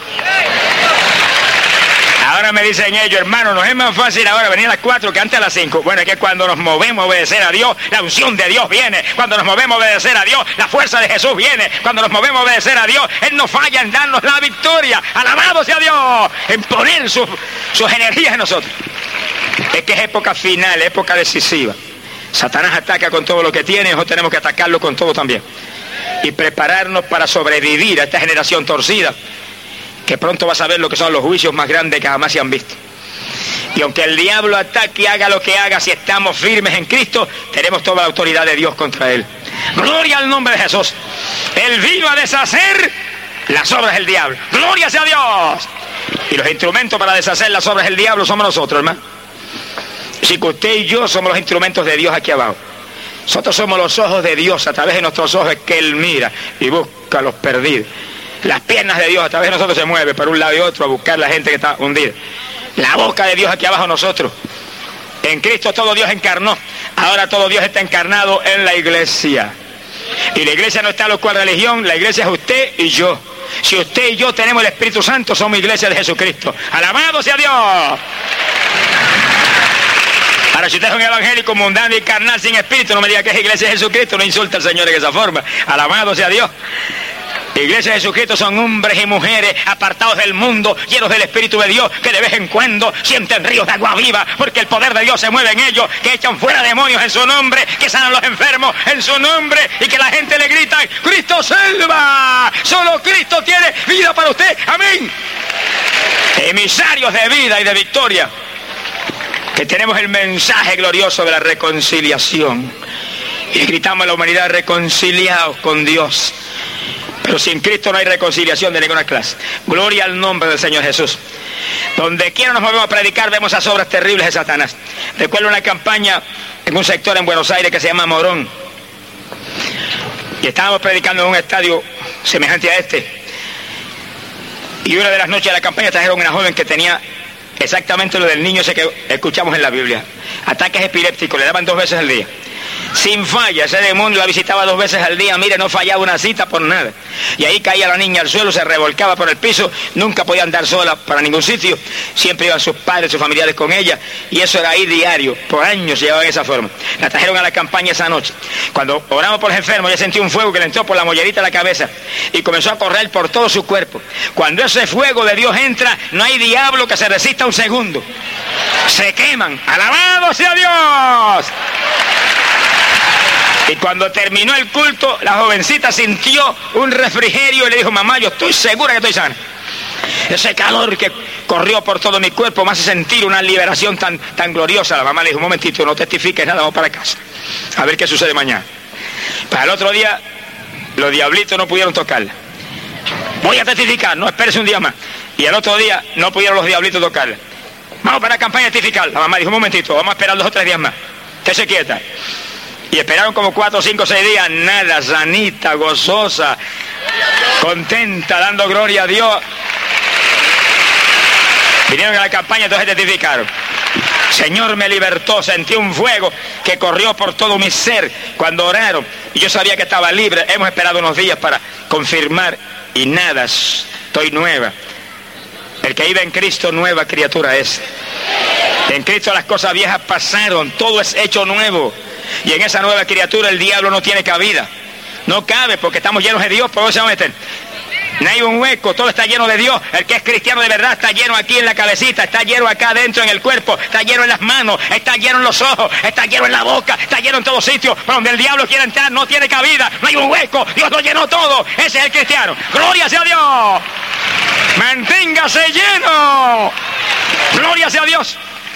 Ahora me dicen ellos, hermano, nos es más fácil ahora venir a las cuatro que antes a las cinco. Bueno, es que cuando nos movemos a obedecer a Dios, la unción de Dios viene. Cuando nos movemos a obedecer a Dios, la fuerza de Jesús viene. Cuando nos movemos a obedecer a Dios, Él no falla en darnos la victoria. Alabado sea Dios, en poner sus, sus energías en nosotros. Es que es época final, época decisiva. Satanás ataca con todo lo que tiene, nosotros tenemos que atacarlo con todo también. Y prepararnos para sobrevivir a esta generación torcida, que pronto vas a ver lo que son los juicios más grandes que jamás se han visto. Y aunque el diablo ataque y haga lo que haga, si estamos firmes en Cristo, tenemos toda la autoridad de Dios contra él. Gloria al nombre de Jesús. Él vino a deshacer las obras del diablo. Gloria sea Dios. Y los instrumentos para deshacer las obras del diablo somos nosotros, hermano. Así que usted y yo somos los instrumentos de Dios aquí abajo. Nosotros somos los ojos de Dios, a través de nuestros ojos es que Él mira y busca a los perdidos. Las piernas de Dios a través de nosotros se mueven para un lado y otro a buscar a la gente que está hundida. La boca de Dios aquí abajo nosotros. En Cristo todo Dios encarnó. Ahora todo Dios está encarnado en la iglesia. Y la iglesia no está en lo cual religión, la iglesia es usted y yo. Si usted y yo tenemos el Espíritu Santo, somos iglesia de Jesucristo. ¡Alabado sea Dios! Ahora, si usted es un evangélico mundano y carnal sin espíritu, no me diga que es iglesia de Jesucristo, no insulta al Señor de esa forma. ¡Alabado sea Dios! Iglesia de Jesucristo son hombres y mujeres apartados del mundo, llenos del Espíritu de Dios, que de vez en cuando sienten ríos de agua viva, porque el poder de Dios se mueve en ellos, que echan fuera demonios en su nombre, que sanan los enfermos en su nombre, y que la gente le grita: ¡Cristo salva! Solo Cristo tiene vida para usted. ¡Amén! Emisarios de vida y de victoria, que tenemos el mensaje glorioso de la reconciliación, y gritamos a la humanidad: reconciliados con Dios. Pero sin Cristo no hay reconciliación de ninguna clase. Gloria al nombre del Señor Jesús. Donde quiera nos movemos a predicar, vemos esas obras terribles de Satanás. Recuerdo una campaña en un sector en Buenos Aires que se llama Morón. Y estábamos predicando en un estadio semejante a este. Y una de las noches de la campaña trajeron una joven que tenía exactamente lo del niño ese que escuchamos en la Biblia. Ataques epilépticos, le daban dos veces al día. Sin falla, ese demonio la visitaba dos veces al día, mire, no fallaba una cita por nada. Y ahí caía la niña al suelo, se revolcaba por el piso, nunca podía andar sola para ningún sitio, siempre iban sus padres, sus familiares con ella, y eso era ahí diario, por años llevaban esa forma. La trajeron a la campaña esa noche. Cuando oramos por los enfermos, ella sentí un fuego que le entró por la mollerita de la cabeza, y comenzó a correr por todo su cuerpo. Cuando ese fuego de Dios entra, no hay diablo que se resista un segundo. Se queman. ¡Alabado sea Dios! Y cuando terminó el culto, la jovencita sintió un refrigerio y le dijo: mamá, yo estoy segura que estoy sana. Ese calor que corrió por todo mi cuerpo me hace sentir una liberación tan, tan gloriosa. La mamá le dijo: un momentito, no testifiques nada, vamos para casa, a ver qué sucede mañana. Para el otro día, los diablitos no pudieron tocarla. Voy a testificar, no, espérese un día más. Y el otro día no pudieron los diablitos tocarla. Vamos para la campaña de testificar. La mamá dijo: un momentito, vamos a esperar dos o tres días más. Estése quieta. Y esperaron como cuatro, cinco, seis días, nada, sanita, gozosa, contenta, dando gloria a Dios. Vinieron a la campaña, entonces testificaron: Señor me libertó, sentí un fuego que corrió por todo mi ser cuando oraron, y yo sabía que estaba libre. Hemos esperado unos días para confirmar, y nada, estoy nueva. El que vive en Cristo, nueva criatura es. En Cristo las cosas viejas pasaron, todo es hecho nuevo. Y en esa nueva criatura el diablo no tiene cabida. No cabe, porque estamos llenos de Dios, por eso se va a meter. No hay un hueco, todo está lleno de Dios. El que es cristiano de verdad está lleno aquí en la cabecita, está lleno acá adentro en el cuerpo, está lleno en las manos, está lleno en los ojos, está lleno en la boca, está lleno en todos sitios. Pero donde el diablo quiere entrar no tiene cabida, no hay un hueco, Dios lo llenó todo. Ese es el cristiano. ¡Gloria sea a Dios! ¡Manténgase lleno! ¡Gloria sea a Dios!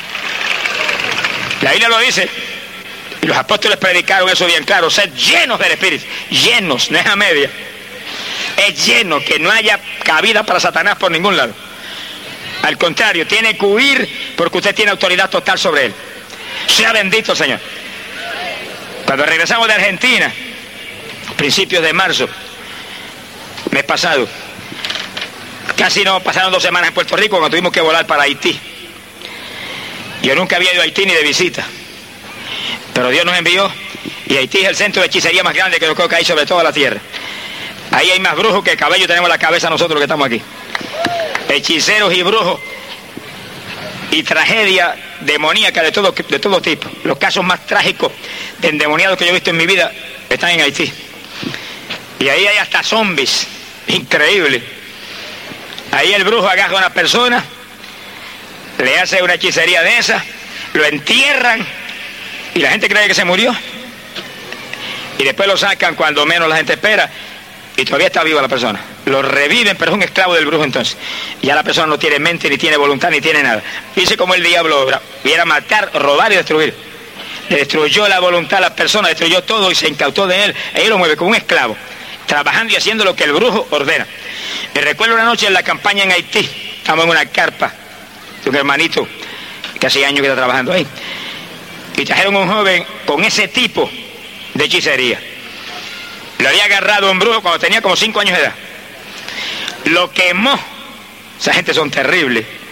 La Biblia lo dice. Y los apóstoles predicaron eso bien claro: sed llenos del Espíritu. Llenos, no es a media. Es lleno, que no haya cabida para Satanás por ningún lado. Al contrario, tiene que huir, porque usted tiene autoridad total sobre él. Sea bendito el Señor. Cuando regresamos de Argentina, principios de marzo, mes pasado, casi no pasaron dos semanas en Puerto Rico cuando tuvimos que volar para Haití. Yo nunca había ido a Haití ni de visita, pero Dios nos envió, y Haití es el centro de hechicería más grande que yo creo que hay sobre toda la tierra. Ahí hay más brujos que cabello tenemos en la cabeza nosotros que estamos aquí. Hechiceros y brujos y tragedia demoníaca de todo, de todo tipo. Los casos más trágicos de endemoniados que yo he visto en mi vida están en Haití. Y ahí hay hasta zombies. Increíble. Ahí el brujo agarra a una persona, le hace una hechicería de esa, lo entierran y la gente cree que se murió. Y después lo sacan cuando menos la gente espera y todavía está viva la persona. Lo reviven, pero es un esclavo del brujo entonces. Ya la persona no tiene mente, ni tiene voluntad, ni tiene nada. Dice como el diablo obra: viera matar, robar y destruir. Le destruyó la voluntad a la persona, destruyó todo y se incautó de él. Él lo mueve como un esclavo, trabajando y haciendo lo que el brujo ordena. Me recuerdo una noche en la campaña en Haití, estamos en una carpa de un hermanito que hace años que está trabajando ahí, y trajeron un joven con ese tipo de hechicería. Lo había agarrado un brujo cuando tenía como cinco años de edad. Lo quemó. Esa gente son terribles.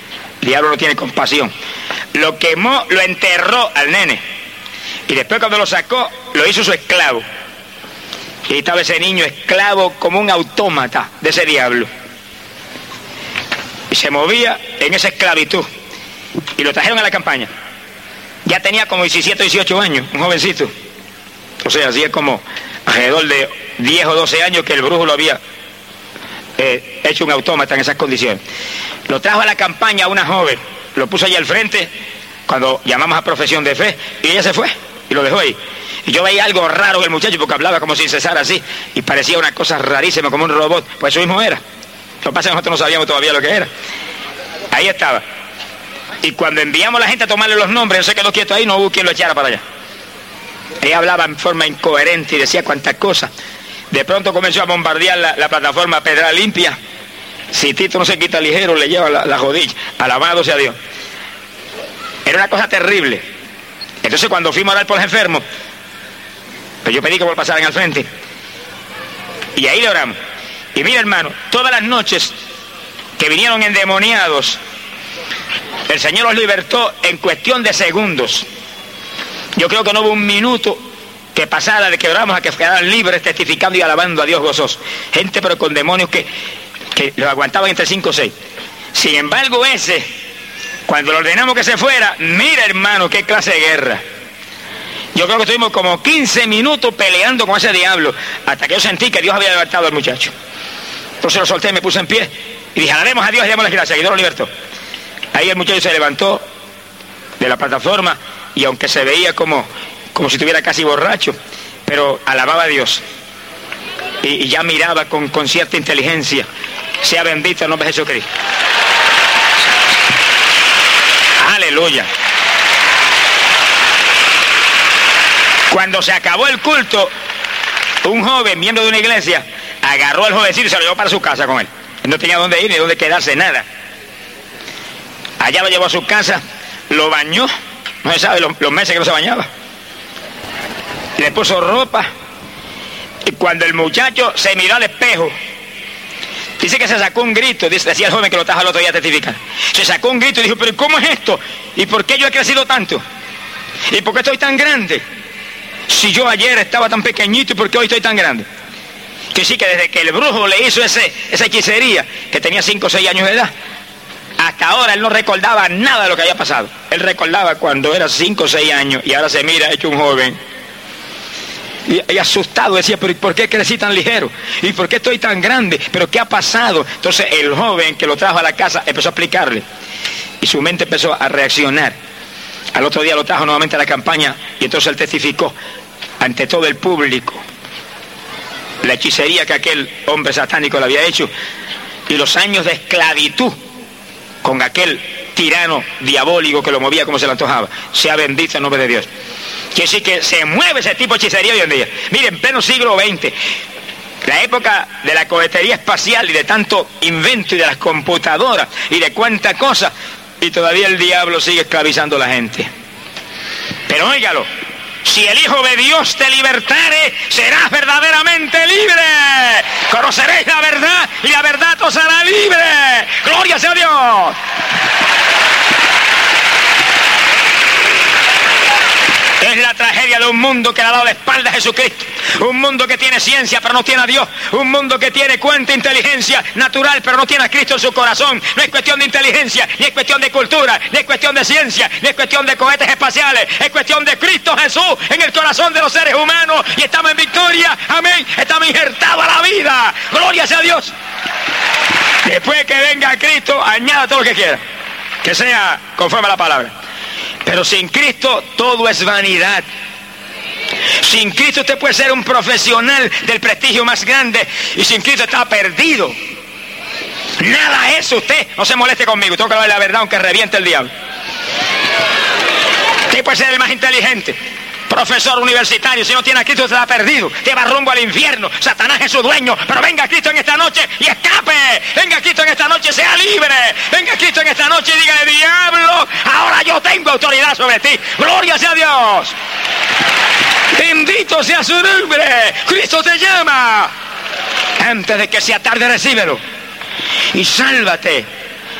El diablo no tiene compasión. Lo quemó, lo enterró al nene. Y después cuando lo sacó, lo hizo su esclavo. Y estaba ese niño esclavo como un autómata de ese diablo. Y se movía en esa esclavitud. Y lo trajeron a la campaña. Ya tenía como diecisiete o dieciocho años, un jovencito. O sea, hacía como alrededor de diez o doce años que el brujo lo había eh, hecho un autómata en esas condiciones. Lo trajo a la campaña una joven, lo puso allí al frente, cuando llamamos a profesión de fe, y ella se fue, y lo dejó ahí. Y yo veía algo raro en el muchacho, porque hablaba como sin cesar así, y parecía una cosa rarísima, como un robot. Pues eso mismo era. Lo que pasa es que nosotros no sabíamos todavía lo que era. Ahí estaba. Y cuando enviamos a la gente a tomarle los nombres, él se quedó quieto ahí, no hubo quien lo echara para allá. Ella hablaba en forma incoherente y decía cuantas cosas. De pronto comenzó a bombardear la, la plataforma Pedra Limpia. Si Tito no se quita ligero, le lleva la, la rodilla. Alabado sea Dios. Era una cosa terrible. Entonces cuando fuimos a orar por los enfermos, pues yo pedí que pasaran al frente. Y ahí le oramos. Y mira, hermano, todas las noches que vinieron endemoniados, el Señor los libertó en cuestión de segundos. Yo creo que no hubo un minuto que pasara de que oramos a que quedaran libres, testificando y alabando a Dios gozoso. Gente pero con demonios que, que los aguantaban entre cinco o seis. Sin embargo, ese, cuando le ordenamos que se fuera, mira, hermano, qué clase de guerra. Yo creo que estuvimos como quince minutos peleando con ese diablo, hasta que yo sentí que Dios había levantado al muchacho. Entonces lo solté, me puse en pie y dije, alabemos a Dios y demos las gracias, que Dios lo libertó. Ahí el muchacho se levantó de la plataforma y aunque se veía como, como si estuviera casi borracho, pero alababa a Dios. Y, y ya miraba con, con cierta inteligencia. Sea bendito el nombre de Jesucristo. Aleluya. Cuando se acabó el culto, un joven, miembro de una iglesia, agarró al jovencito y se lo llevó para su casa con él. Él no tenía dónde ir ni dónde quedarse, nada. Allá lo llevó a su casa, lo bañó, no se sabe los, los meses que no se bañaba. Le puso ropa, y cuando el muchacho se miró al espejo, dice que se sacó un grito, dice, decía el joven que lo trajo el otro día a testificar. Se sacó un grito y dijo, pero ¿cómo es esto? ¿Y por qué yo he crecido tanto? ¿Y por qué estoy tan grande? Si yo ayer estaba tan pequeñito, ¿y por qué hoy estoy tan grande? Que sí, que desde que el brujo le hizo ese, esa hechicería, que tenía cinco o seis años de edad, hasta ahora él no recordaba nada de lo que había pasado. Él recordaba cuando era cinco o seis años y ahora se mira hecho un joven. Y, y asustado decía, pero ¿por qué crecí tan ligero? ¿Y por qué estoy tan grande? ¿Pero qué ha pasado? Entonces el joven que lo trajo a la casa empezó a explicarle. Y su mente empezó a reaccionar. Al otro día lo trajo nuevamente a la campaña y entonces él testificó ante todo el público la hechicería que aquel hombre satánico le había hecho y los años de esclavitud con aquel tirano diabólico que lo movía como se le antojaba. Sea bendito el nombre de Dios. Quiere decir que se mueve ese tipo de hechicería hoy en día. Miren, en pleno siglo veinte, la época de la cohetería espacial y de tanto invento y de las computadoras y de cuánta cosa, y todavía el diablo sigue esclavizando a la gente. Pero óigalo, si el Hijo de Dios te libertare, serás verdaderamente libre. Conoceréis la verdad y la verdad os hará libre. ¡Gloria sea a Dios! Es la tragedia de un mundo que le ha dado la espalda a Jesucristo. Un mundo que tiene ciencia pero no tiene a Dios. Un mundo que tiene cuanta inteligencia natural pero no tiene a Cristo en su corazón. No es cuestión de inteligencia, ni es cuestión de cultura, ni es cuestión de ciencia, ni es cuestión de cohetes espaciales. Es cuestión de Cristo Jesús en el corazón de los seres humanos. Y estamos en victoria, amén. Estamos injertados a la vida. Gloria sea a Dios. Después que venga Cristo, añada todo lo que quiera, que sea conforme a la palabra. Pero sin Cristo todo es vanidad. Sin Cristo usted puede ser un profesional del prestigio más grande y sin Cristo está perdido. Nada es eso. Usted no se moleste conmigo, tengo que hablar la verdad aunque reviente el diablo. Usted puede ser el más inteligente, profesor universitario, si no tiene a Cristo usted está perdido, te va rumbo al infierno. Satanás es su dueño, pero venga Cristo en esta noche y escape. Venga Cristo en esta noche, sea libre. Venga Cristo en esta noche y diga, diablo, ahora yo tengo autoridad sobre ti. Gloria sea a Dios. Bendito sea su nombre. Cristo te llama. Antes de que sea tarde, recíbelo y sálvate. Que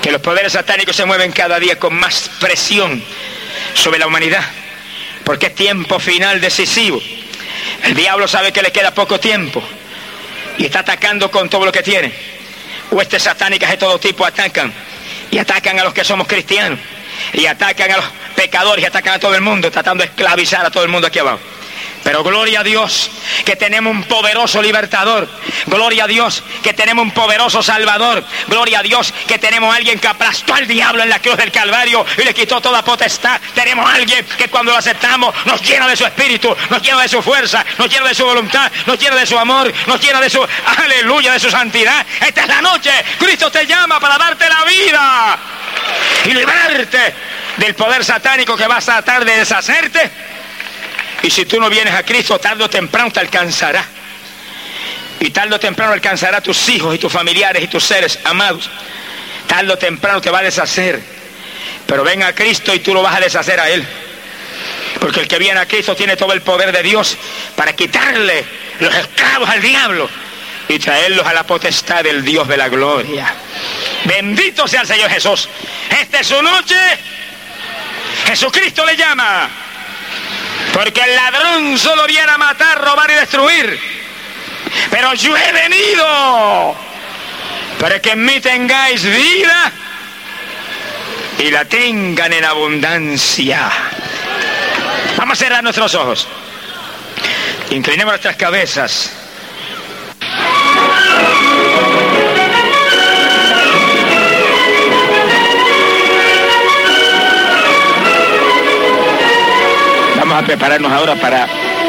que los poderes satánicos se mueven cada día con más presión sobre la humanidad, porque es tiempo final decisivo. El diablo sabe que le queda poco tiempo y está atacando con todo lo que tiene. Huestes satánicas de todo tipo atacan, y atacan a los que somos cristianos, y atacan a los pecadores, y atacan a todo el mundo, tratando de esclavizar a todo el mundo aquí abajo. Pero gloria a Dios que tenemos un poderoso libertador. Gloria a Dios que tenemos un poderoso salvador. Gloria a Dios que tenemos a alguien que aplastó al diablo en la cruz del Calvario y le quitó toda potestad. Tenemos a alguien que cuando lo aceptamos nos llena de su espíritu, nos llena de su fuerza, nos llena de su voluntad, nos llena de su amor, nos llena de su, aleluya, de su santidad. Esta es la noche. Cristo te llama para darte la vida y librarte del poder satánico que vas a tratar de deshacerte. Y si tú no vienes a Cristo, tarde o temprano te alcanzará. Y tarde o temprano alcanzará a tus hijos y tus familiares y tus seres amados. Tarde o temprano te va a deshacer. Pero ven a Cristo y tú lo vas a deshacer a Él. Porque el que viene a Cristo tiene todo el poder de Dios para quitarle los esclavos al diablo y traerlos a la potestad del Dios de la gloria. Bendito sea el Señor Jesús. Esta es su noche. Jesucristo le llama. Porque el ladrón solo viene a matar, robar y destruir. Pero yo he venido para que en mí tengáis vida y la tengan en abundancia. Vamos a cerrar nuestros ojos. Inclinemos nuestras cabezas. Vamos a prepararnos ahora para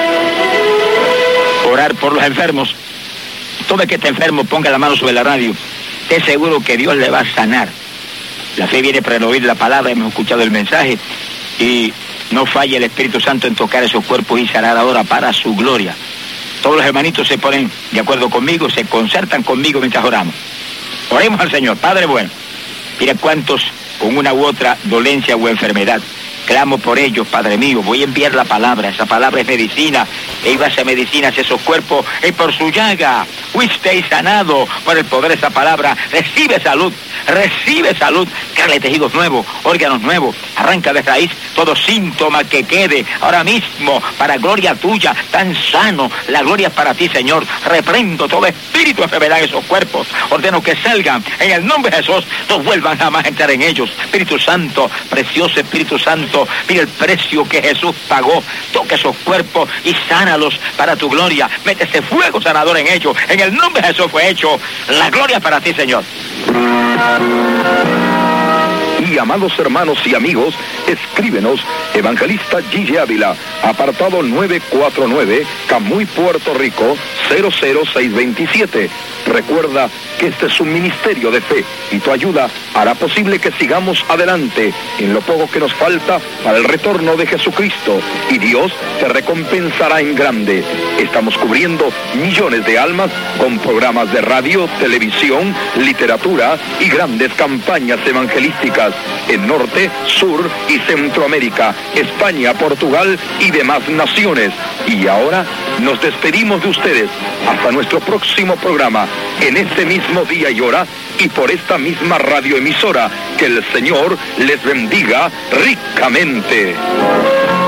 orar por los enfermos. Todo el que esté enfermo ponga la mano sobre la radio. Esté seguro que Dios le va a sanar. La fe viene para oír la palabra, hemos escuchado el mensaje y no falla el Espíritu Santo en tocar esos cuerpos y sanar ahora para su gloria. Todos los hermanitos se ponen de acuerdo conmigo, se concertan conmigo mientras oramos. Oremos al Señor. Padre bueno, mira cuántos con una u otra dolencia o enfermedad. Clamo por ellos, Padre mío. Voy a enviar la palabra. Esa palabra es medicina. E iba a ser medicina hacia esos cuerpos. Y por su llaga fuisteis sanado. Por el poder de esa palabra. Recibe salud. Recibe salud. Créale tejidos nuevos, órganos nuevos. Arranca de raíz todo síntoma que quede ahora mismo para gloria tuya. Tan sano. La gloria es para ti, Señor. Reprendo todo espíritu de enfermedad en esos cuerpos. Ordeno que salgan. En el nombre de Jesús. No vuelvan jamás a entrar en ellos. Espíritu Santo. Precioso Espíritu Santo. Mira el precio que Jesús pagó. Toca esos cuerpos y sánalos para tu gloria. Mete ese fuego sanador en ellos. En el nombre de Jesús fue hecho. La gloria para ti, Señor. Y amados hermanos y amigos, escríbenos, Evangelista Gigi Ávila, apartado nueve cuatro nueve, Camuy, Puerto Rico, cero cero seis veintisiete. Recuerda que este es un ministerio de fe y tu ayuda hará posible que sigamos adelante en lo poco que nos falta para el retorno de Jesucristo, y Dios te recompensará en grande. Estamos cubriendo millones de almas con programas de radio, televisión, literatura y grandes campañas evangelísticas en Norte, Sur y Centroamérica, España, Portugal y demás naciones. Y ahora nos despedimos de ustedes hasta nuestro próximo programa, en este mismo día y hora y por esta misma radioemisora. Que el Señor les bendiga ricamente.